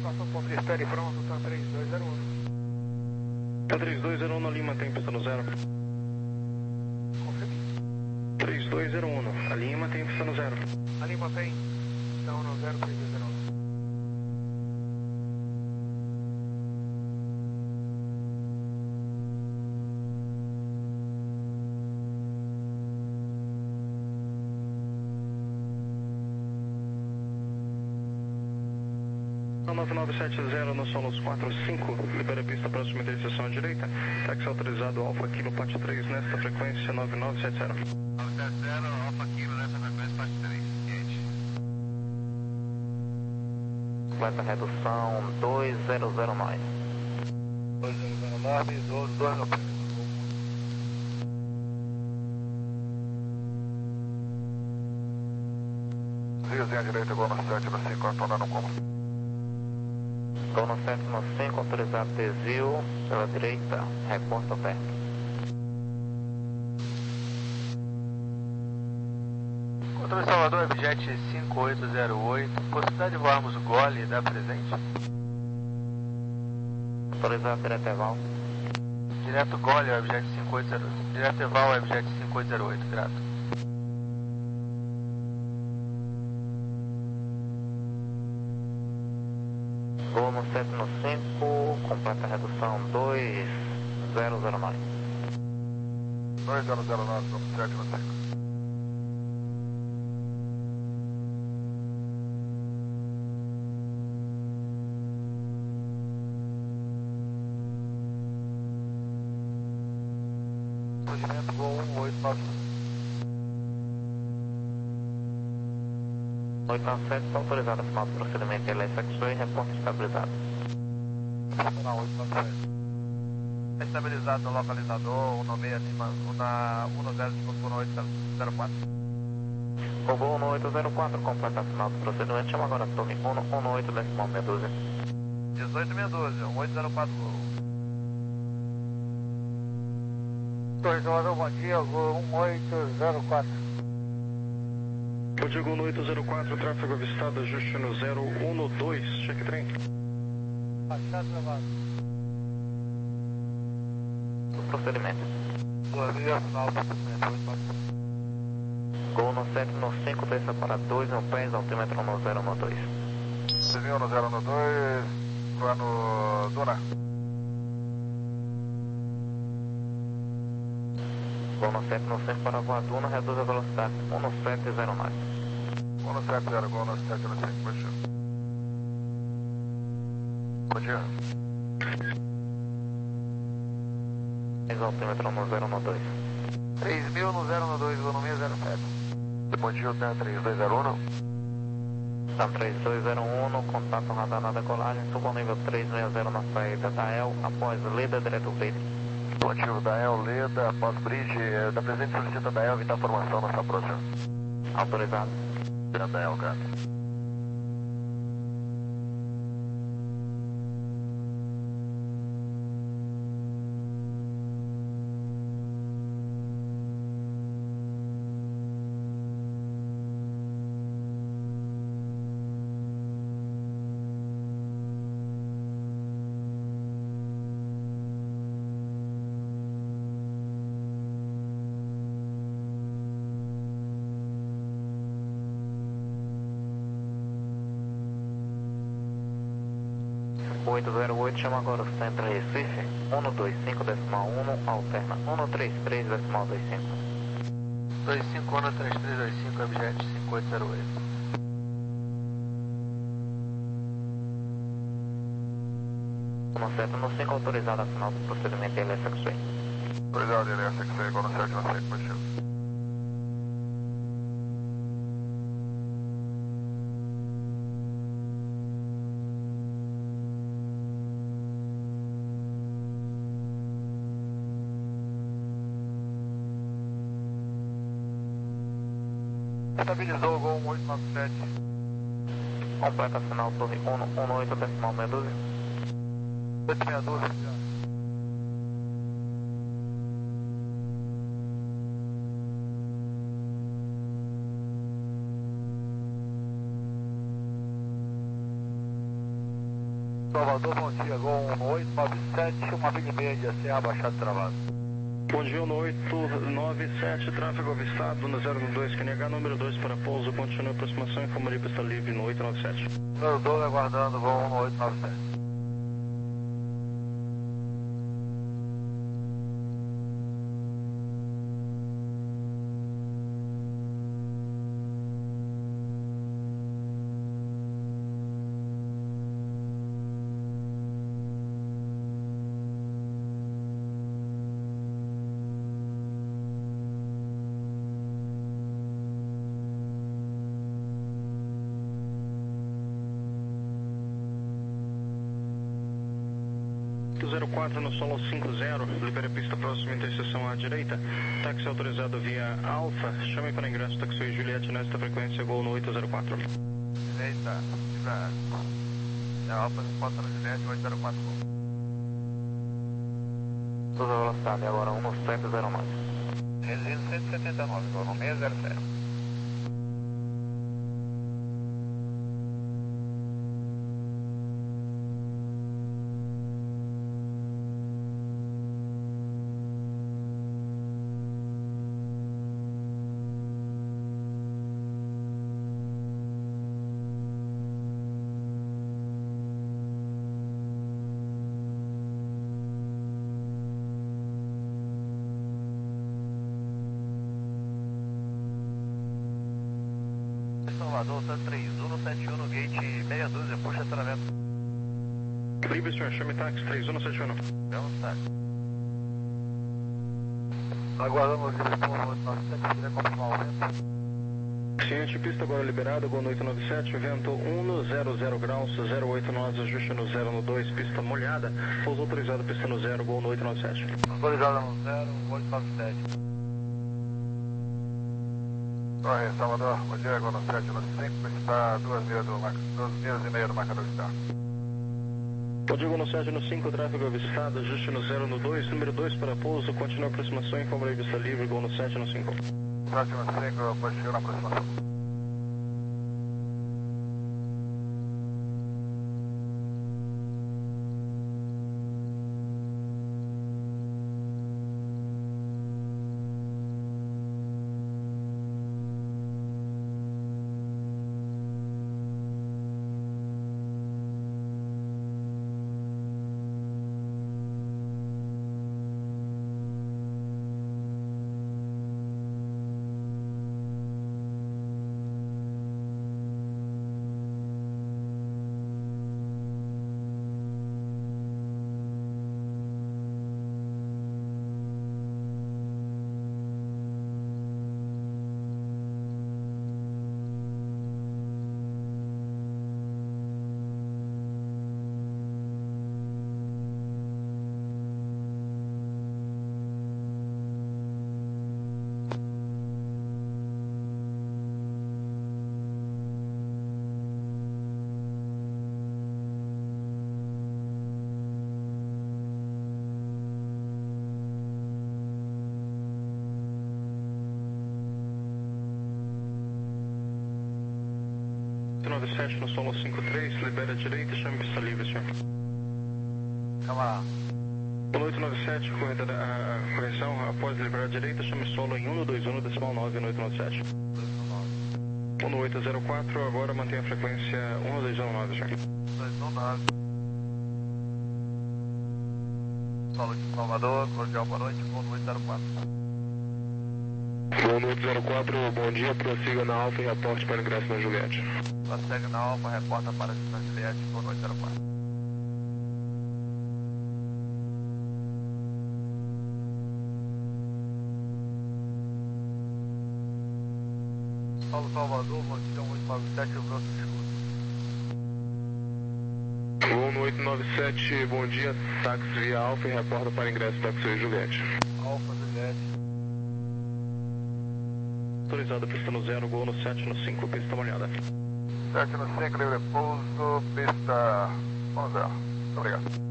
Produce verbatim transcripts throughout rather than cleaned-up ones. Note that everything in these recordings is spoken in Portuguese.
Passou o ponto de espera e pronto, tá três dois zero um. Tá três dois zero um na Lima, tem pista no zero. Confirme. três dois zero um, a Lima tem pista no zero. A Lima tem, então no zero três dois zero um. nove nove sete zero no Solos quatro cinco, libera a pista próxima interseção à direita, táxi autorizado Alfa Kilo Pat três nesta frequência nove nove sete zero. nove sete zero, Alfa Kilo nessa frequência Pat três, quente. Completa redução dois zero zero nove. dois zero zero nove, dois dois no pé. Riozinho à direita, Gol no sete no cinco, retornando no combo. Gol no sete no cinco, autorizado desvio pela direita, reporta perto. Controle Salvador, Abjet cinco oito zero oito, possibilidade de voarmos o Gole, dá presente? Autorizado direto Eval. Direto Gole, Abjet cinco oito zero oito, direto Eval, Abjet cinco oito zero oito, grato. Gol no sete no cinco, completa redução dois zero zero nove. dois zero zero nove, Gol no sete no cinco. Surgimento Gol um oito nove. oito nove sete, está autorizado a final do procedimento L S X-Ray, reporte estabilizado. Não, oito nove sete. Estabilizado no localizador, um nove seis acima, na um zero cinco um oito zero quatro. O Gol no oito zero quatro, completa a final do procedimento, chama agora a torre um um oito decimal meia dúzia. dezoito meia dúzia, um oito zero quatro Gol. Torre Salvador, bom dia, Gol um oito zero quatro. Eu digo no oito zero quatro, tráfego avistado, ajuste no zero um dois, cheque trem. Baixado levado. O procedimento. Duas milhas, final do procedimento, oito nove sete. Gol no sete no cinco, desça para dois mil pés, altímetro no zero um dois. Desvio no zero um dois, plano Duna. Gol no sete no cinco para voar Duna, reduz a velocidade um sete zero nove. Gol no sete zero, Gol no sete no cinco, bom dia. Bom dia. Altímetro no zero um dois. três mil no zero um dois, Gol no seis zero sete. Bom dia, T três dois zero um. Tá três dois zero um, contato radar na decolagem, suba ao nível três seis zero na saída da E L, após Leda, direto Bridge. Motivo da E L, Leda, pós-bridge, da presente solicita da E L evitar formação nessa próxima. Autorizado. Da E L, cara. oito zero oito, chama agora o Centro Recife, um dois cinco decimal um, alterna um três três decimal vinte e cinco. dois cinco um três três dois cinco, Abjet cinco oito zero oito. um sete no cinco, autorizado a final do procedimento L S X-Ray. Obrigado, L S X, Gol no sete no cinco, bom dia. Estabilizou o Gol um oito nove sete. Completa a final torre um um oito decimal meia dúzia. oito meia dúzia. Salvador, bom dia, Gol um oito nove sete, uma milha e meia de Serra Baixada Travado. Bom dia, no oito nove sete, tráfego avistado no zero dois, Q N H, número dois para pouso, continua a aproximação, informa pista livre no oito nove sete. Número dois, aguardando, Gol um oito nove sete. zero quatro no solo cinco zero, libere pista próxima interseção à direita, táxi autorizado via Alfa, chame para ingresso taxi Juliette nesta frequência, Gol no oito zero quatro. Direita, libera. É Alfa, resposta na Juliette, oito zero quatro. Toda velocidade, agora um sete zero nove. Resíduo cento e setenta e nove, Gol no seis zero zero. Salvador, Santa três um sete um no gate meia dúzia, puxa estacionamento. Livre, senhor, chame táxi três um sete um. Vamos, táxi. Aguardamos direção no oito nove sete, queria confirmar o vento. Ciente, pista agora liberada, Gol no oito nove sete, vento um no zero zero graus, zero oito nove, ajuste no zero no dois, pista molhada, pouso autorizado, pista no zero, Gol no oito nove sete. Autorizada no zero oito nove sete. Oi, Salvador, bom dia, Gol no sete nove cinco, está duas milhas, do, duas milhas e meia do marcador de Star. Bom dia, Gol no sete no cinco, tráfego avistado, ajuste no zero no dois, número dois para pouso, continua a aproximação, informa aí pista livre, Gol no sete no cinco. sete no cinco, pode chegar na aproximação. oito nove sete no solo cinco três, libera a direita, chame pista livre, senhor. Calma. No oito nove sete, correta da, a correção, após liberar a direita, chame solo em um dois um, decimal nove no oito nove sete. um no oito zero quatro, agora mantém a frequência um dois zero nove, senhor. dois um nove. Solo de Salvador, cordial boa noite, Gol no oito zero quatro. Gol no oito zero quatro, bom dia, prossiga na Alfa e reporte para ingresso na Juliette. Prossegue na Alfa, reporta para a Juliette, Gol no oito zero quatro. Paulo Salvador, bom dia, oito nove sete, o grosso escudo. Gol no oito nove sete, bom dia, táxi via Alfa e reporta para ingresso táxi Juliette. Alfa, Juliette. Autorizado, pista no zero, Gol no sete no cinco, pista molhada. sete no cinco, livre pouso, pista no zero. Muito obrigado.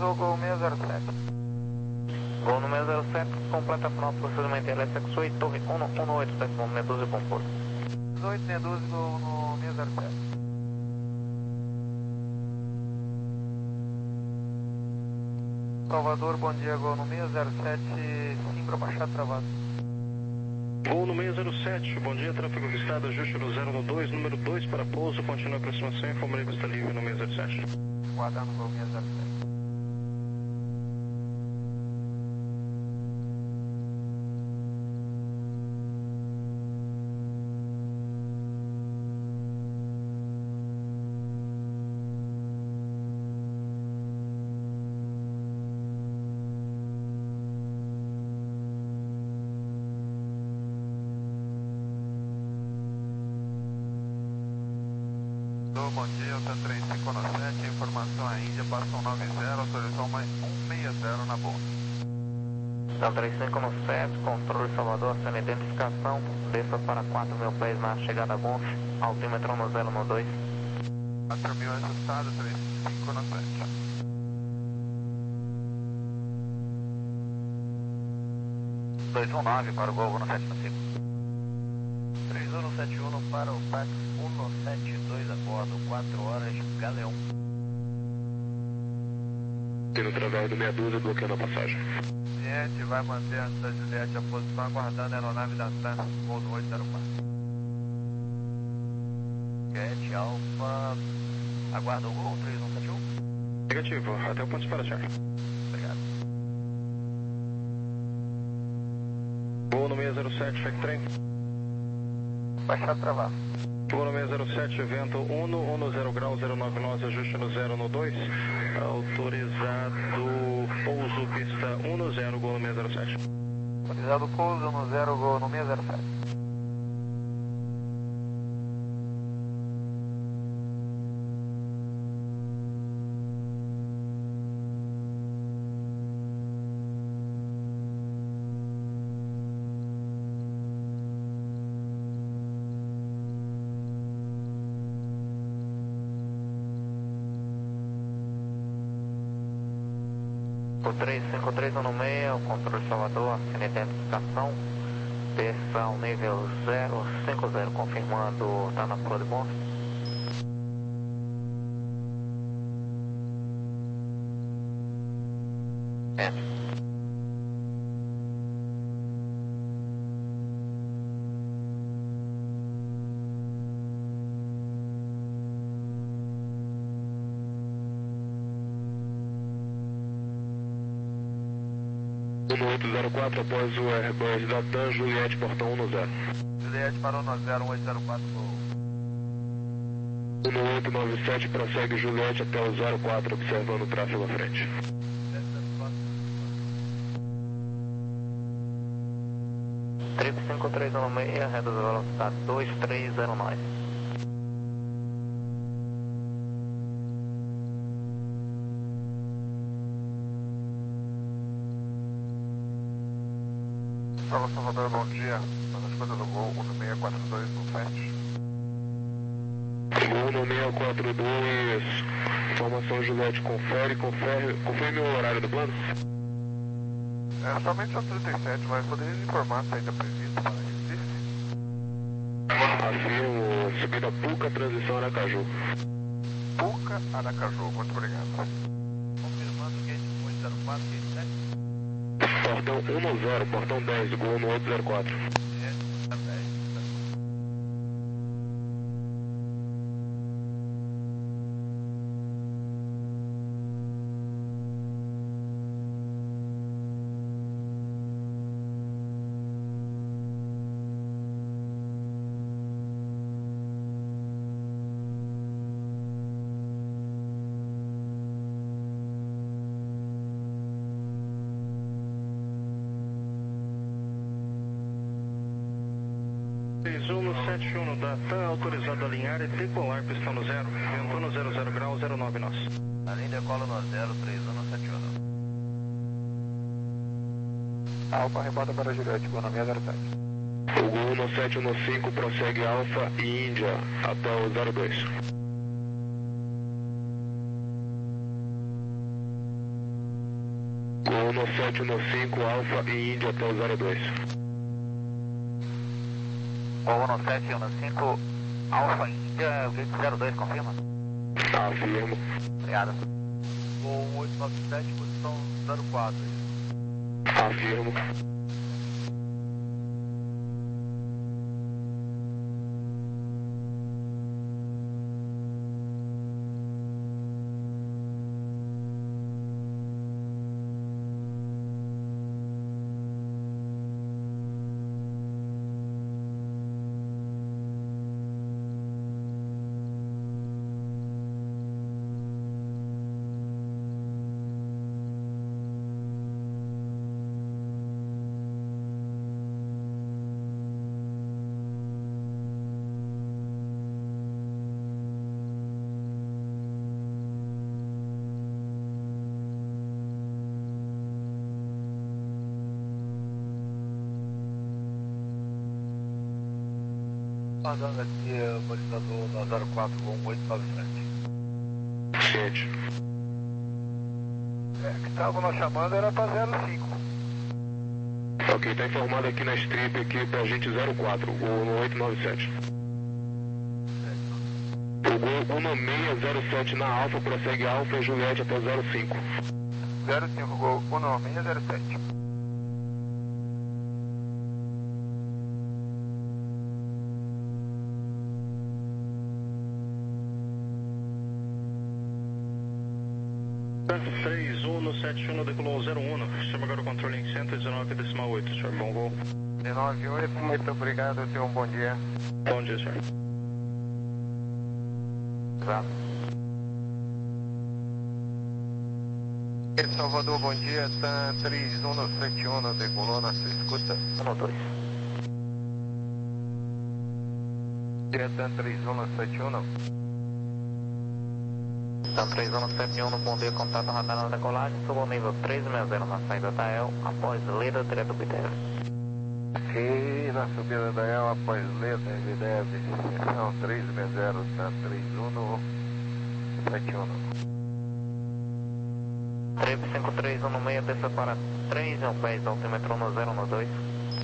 Autorizou o Gol seis zero sete. Gol no seis zero sete, completa final do procedimento L S X oito, torre um um oito, décimo Medusa e composto. dezoito, Medusa, Gol no seis zero sete. Salvador, bom dia, Gol no seis zero sete, Simbra, Baixada, travado. Gol no seis zero sete, bom dia, tráfego avistado, ajuste no zero no dois, número dois para pouso, continua a aproximação, informarei que está livre no seis zero sete. Guardar no Gol seis zero sete. Bom dia, Alta três cinco nove sete, informação a Índia, passa um nove zero, autorização mais um seis zero na bolsa. Alta três cinco nove sete, controle Salvador, sem identificação, desça para quatro mil pés na chegada a Gonf, altímetro no zero no dois. quatro mil ajustado, três cinco nove sete. dois um nove para o Gol no sete cinco. três um sete um para o Pax um sete dois a bordo, quatro horas, Galeão. Tendo através do Medusa, bloqueando a passagem. Gente, vai manter antes da Juliette a posição, aguardando a aeronave da TAM, voo no oito zero quatro. Juliette, Alfa, aguarda o Gol, três um sete um. Negativo, até o ponto de despachar. Obrigado. Gol no seis zero sete, F E C trem. Baixar, travar. Gol no seis zero sete, vento um, um zero grau, zero nove nove, ajuste no zero no dois. Autorizado pouso, pista um zero, Gol no seis zero sete. Autorizado pouso no zero, Gol no seis zero sete. O três cinco três um seis, o controle Salvador, sem identificação, desça ao nível zero cinco zero, confirmando, está na proa de Gonf. É. No oito zero quatro, após o Airbus da TAM, Juliette, portão um zero. Juliette parou no zero um oito zero quatro, Gol. No oito nove sete, prossegue Juliette até o zero quatro, observando o tráfego à frente. Trip cinco três um seis, reduz a velocidade dois três zero nove. Fala, Salvador, bom dia. Nas escutas do Gol um seis quatro dois um sete. Gol no seis quatro dois, informação Juliette, confere, confere, confere o horário do plano? É, somente às trinta e sete, mas poderia informar se ainda previsto para Recife? Afirmo, subida Puca, transição Aracaju. Puca, Aracaju, muito obrigado. Confirmando o gate oito zero quatro, gate sete. Portão um zero, portão dez, Gol no oito zero quatro. seis um sete um da TAM, autorizado a alinhar e decolar, pista no zero, vento no zero zero grau, zero nove nós. Além decola no zero três um sete um. Alfa, rebota para Juliette, Gol no seis zero sete. O Gol no sete um cinco prossegue Alfa e Índia até o zero dois. Gol um sete um cinco, Alfa e Índia até o zero dois. Gol um sete um cinco, Alfa Índia, gate zero dois, confirma? Afirmo. Obrigado. Gol um oito nove sete, posição zero quatro. Afirmo. Mandando aqui o balizador da zero quatro com um oito nove sete. Ciente. É, que estavam nós chamando era para zero cinco. Ok, tá informado aqui na strip aqui pra gente zero quatro, gol um oito nove sete. O gol um seis zero sete na Alfa, prossegue Alfa e Juliette até zero cinco. zero cinco, gol um seis zero sete. três um sete um decolou zero um, chama agora o controle em cento e dezenove decimal oito, senhor, bom voo. dezenove oito, muito obrigado, tenha um bom dia. Bom dia, senhor. Exato. Salvador, bom dia, TAM três um sete um, decolou na sua escuta. um dois. Dia TAM três um sete um. TAM três um sete um, bom dia, contato radar na decolagem, suba ao nível três seis zero na saída da E L, após Leda, direto B T F. E na subida da E L, após letra, M D F, extensão três seis zero, TAM três um sete um. três cinco três um no meio, desça para três um pés, altímetro no zero no dois.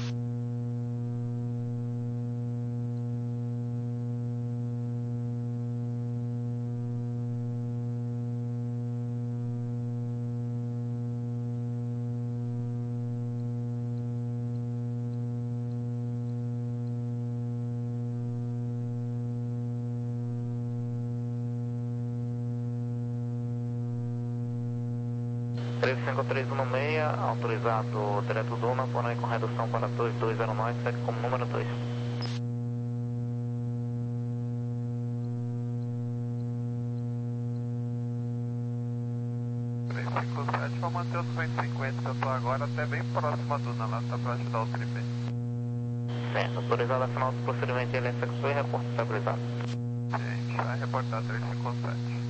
três cinco três um no meio, autorizado direto Duna, porém com redução para dois dois zero nove, segue como número dois. três cinco sete, vou manter os duzentos e cinquenta, eu estou agora até bem próximo a Duna, lá tá para ajudar o tripé. Certo, autorizado a final do procedimento L S X P e reporte estabilizado. Gente, vai reportar três cinco sete.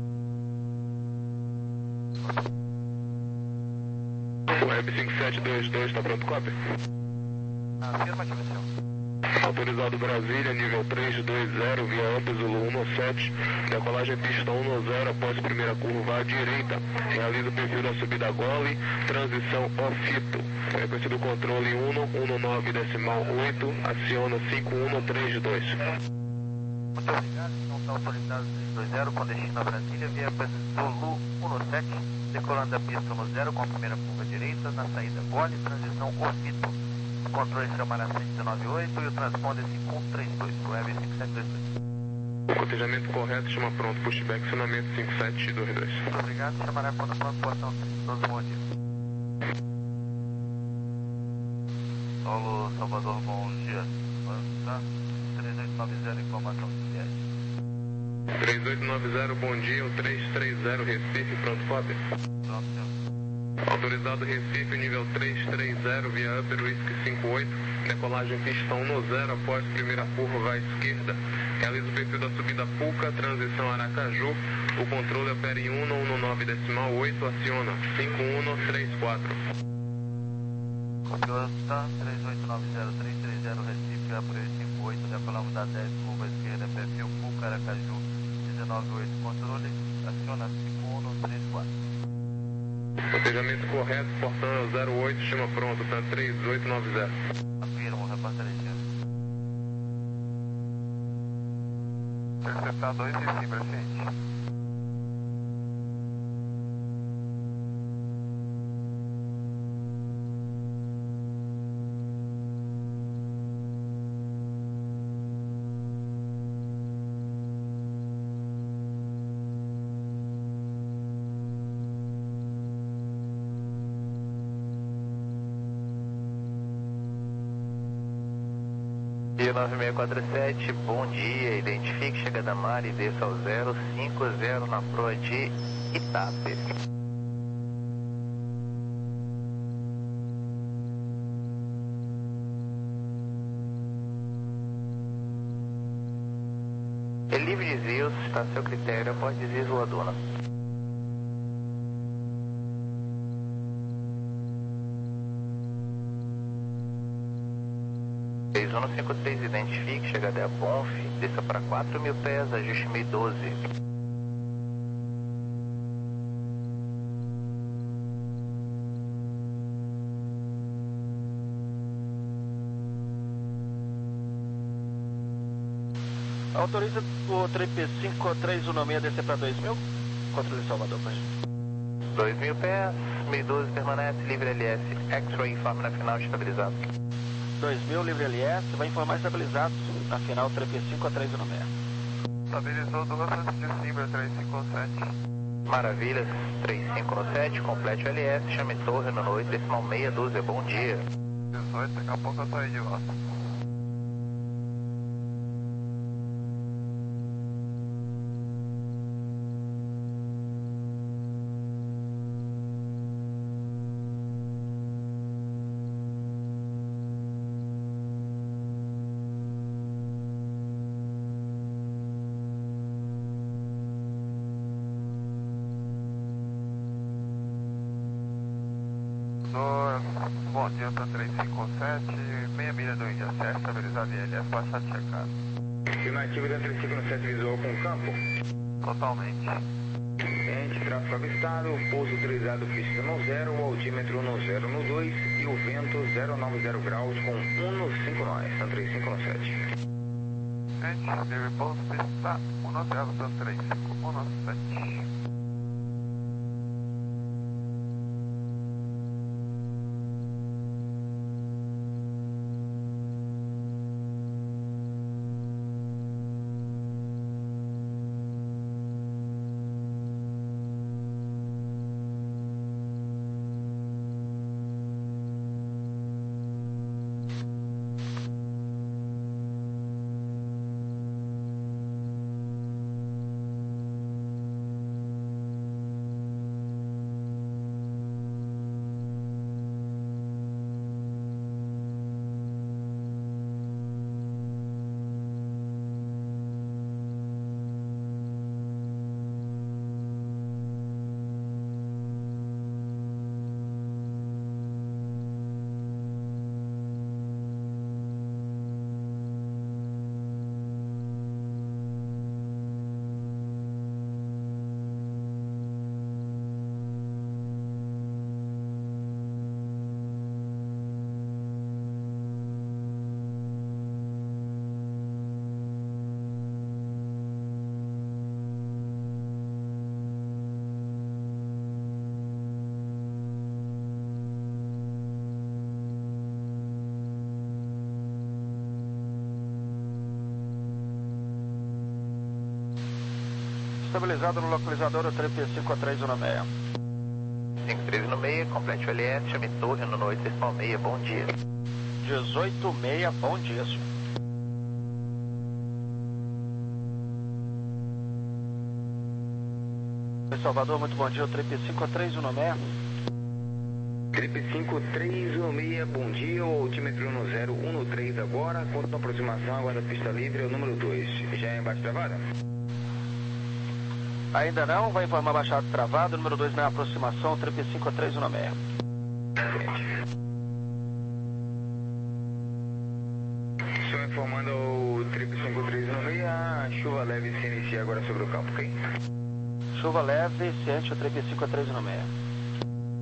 Web cinco sete dois dois, tá pronto, cópia? Afirmativo, senhor. Autorizado Brasília, nível três dois zero, via Up Zulu um sete, decolagem pista um zero, após primeira curva à direita, realiza o perfil da subida Gole, transição Ofito, frequência do controle um um nove decimal oito, aciona cinco um três dois. Muito obrigado, então está autorizado três dois zero com destino a Brasília, via Zulu um sete, decolando a pista no zero com a primeira curva direita, na saída Gole, transição Ofito. O controle chamará cento e dezenove oito e o transponder cinco um três dois, o Web cinco sete dois dois. Cotejamento correto, chama pronto, pushback, acionamento cinco sete dois dois. Muito obrigado, chamará quando pronto, portão todos bom dia. Paulo Salvador, bom dia. Tá? três oito nove zero, informação de viagem. três oito nove zero, bom dia, o três três zero Recife, pronto, cópia. Pronto, senhor. Autorizado Recife, nível três três zero, via Upper Whisky cinco oito, decolagem pista um zero, após primeira curva à esquerda, realiza o perfil da subida Puca, transição Aracaju, o controle opera em um um nove decimal oito, aciona cinco um três quatro. Copiota três oito nove zero três três zero Recife, Upper cinco oito, decolamos da dez, curva à esquerda, perfil Puca, Aracaju dezenove oito, controle, aciona cinco um três quatro. Botejamento correto, portão zero oito, estima pronto, tá três oito nove zero. Afirmo, repórter Alexandre. Interceptar dois e sim, presente. E nove seis quatro sete, bom dia, identifique chegada mar e desça ao zero cinco zero na proa de Itape. É livre de desvios, está a seu critério após desvios voadora. seis um cinco três, identifique, chegada a Bonf, desça para quatro mil pés, ajuste mil e doze. Autoriza o trip cinco três um seis descer para dois mil? Controle Salvador, por favor. dois mil pés, mil e doze permanece, livre L S, X-Ray, informe na final estabilizado. dois mil, livre L S, vai informar estabilizado na final trip cinco três um seis. Estabilizou duas antes de Simba três cinco sete. Maravilha, três cinco sete, complete o L S, chame torre no oito, decimal seis doze, bom dia. dezoito, daqui a pouco eu tô aí de volta. Bom dia, tá três cinco sete, meia milha do Índia Sérgio, estabilizado em L S, baixado checado. Estimativa da três cinco sete visual com campo? Totalmente. Ente, tráfego avistado, pouso utilizado pista no zero, o altímetro no zero no dois e o vento zero nove zero graus com um no cinco nós, Tan três cinco sete. Ente, livre pouso pista um no zero, Tan três cinco um sete. Estabilizado no localizador o trip cinco três um seis. cinco três um seis, complete o L S, chame torre no oito, decimal seis, bom dia. dezoito seis, bom dia, senhor. Salvador, muito bom dia, o trip cinco três um seis. Trip cinco três um seis, bom dia, o altímetro no zero um no três agora, conta na aproximação, aguarda pista livre, é o número dois. Já é embaixo travada? Ainda não, vai informar baixado travado, número dois na aproximação, trip cinco três um seis. Estou informando o trip cinco três um seis, a chuva leve se inicia agora sobre o campo, ok? Chuva leve, ciente o trip cinco três um seis.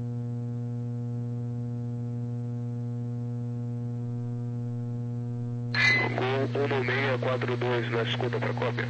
um seis quatro dois na escuta para cópia.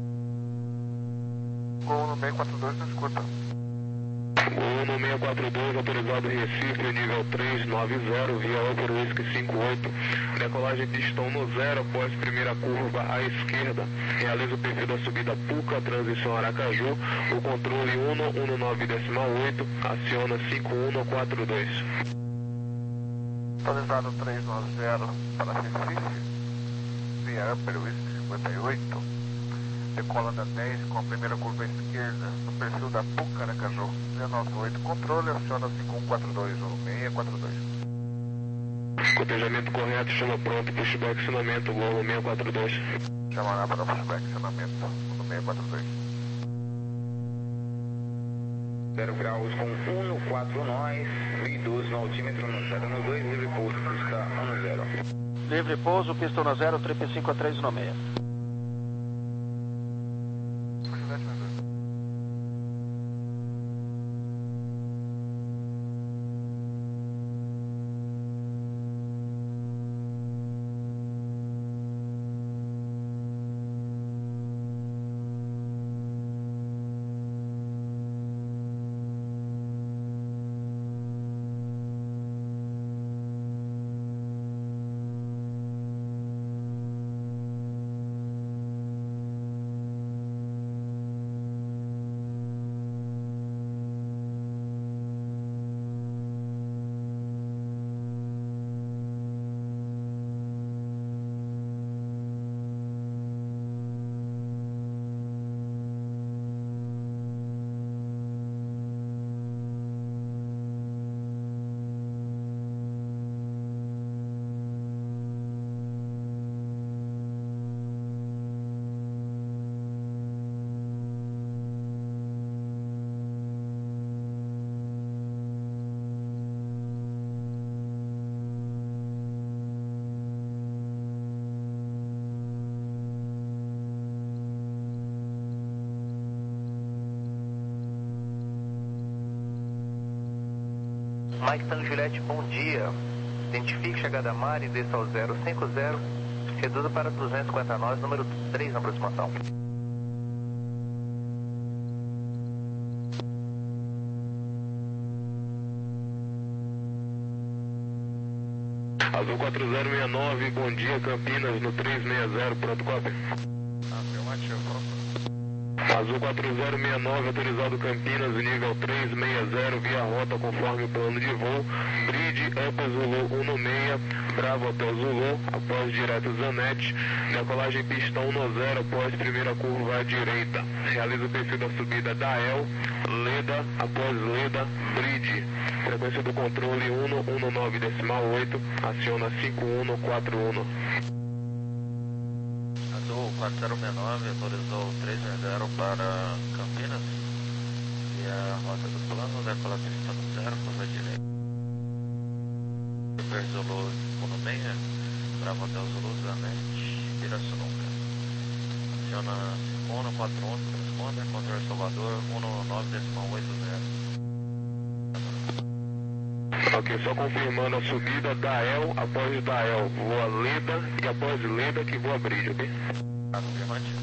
Gol um seis quatro dois na escuta. Gol um seis quatro dois, autorizado Recife, nível três nove zero, via Opel Whisky cinco oito. Decolagem pistão no zero, após primeira curva à esquerda. Realiza o perfil da subida Puca, transição Aracaju. O controle um um nove oito, aciona cinco um quatro dois. Autorizado três nove zero para Recife, via Upper Whisky cinquenta e oito, decola da dez com a primeira curva à esquerda, no perfil da Puca, Aracaju, dezenove oito, controle, aciona cinco um quatro dois, um seis quatro dois. Cotejamento correto, chama pronto, pushback, acionamento, Gol um seis quatro dois. Chamará para pushback, acionamento, um seis quatro dois. zero graus com um quatro nós, mil e doze no altímetro no zero no dois, livre pouso, pista um no zero. Livre pouso, pista no zero, três cinco a três no seis. Mike Tango Juliette, bom dia. Identifique chegada a mar e desça ao zero cinco zero. Reduza para duzentos e cinquenta nós, número três na aproximação. Azul quatro zero seis nove, bom dia, Campinas, no três seis zero, pronto, cópia. Afirmativo, pronto. Azul quatro zero seis nove, autorizado Campinas, nível três seis zero, via rota conforme o plano de voo. Bridge, Upper Zulu um seis, Bravo Hotel Zulu, após direto Zanetti. Decolagem pistão no zero, após primeira curva à direita. Realiza o perfil da subida da El, Leda, após Leda, Bridge. Frequência do controle um um nove oito, aciona cinco um quatro um. quatro zero seis nove, autorizou três seis zero para Campinas, e a rota do plano, decola pista no zero, curva direita. Super Zulu um seis, Bravo Hotel Zulu, Zanetti, Pirassununga. Aciona cinco um quatro um, transponder, controle Salvador um nove oito zero. Ok, só confirmando a subida da El, após da El voa Leda, e após Leda que voa Bridge, ok? Afirmativo.